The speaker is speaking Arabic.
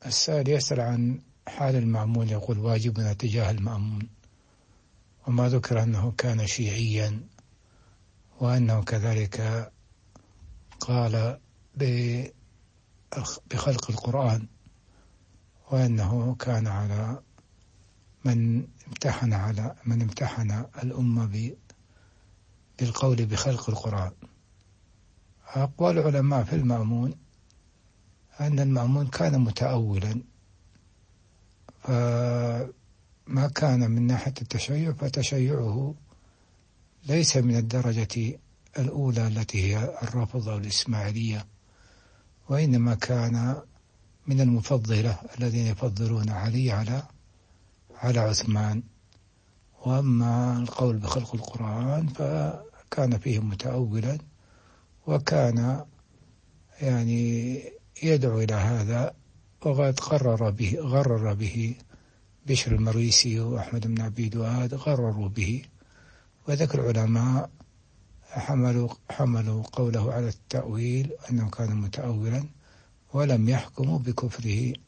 السائل يسأل عن حال المأمون، يقول واجبنا تجاه المأمون، وما ذكر أنه كان شيعيا، وأنه كذلك قال بخلق القرآن، وأنه كان على من امتحن الأمة بالقول بخلق القرآن. أقوال العلماء في المأمون أن المأمون كان متأولا، فما كان من ناحية التشيع فتشيعه ليس من الدرجة الأولى التي هي الرافضة والإسماعيلية، وإنما كان من المفضلة الذين يفضلون علي على عثمان. وأما القول بخلق القرآن فكان فيه متأولا، وكان يعني يدعو إلى هذا، وقد غرر به بشر المريسي وأحمد بن عبيد وهاد، غرروا به، وذكر العلماء حملوا قوله على التأويل أنه كان متأولا، ولم يحكموا بكفره.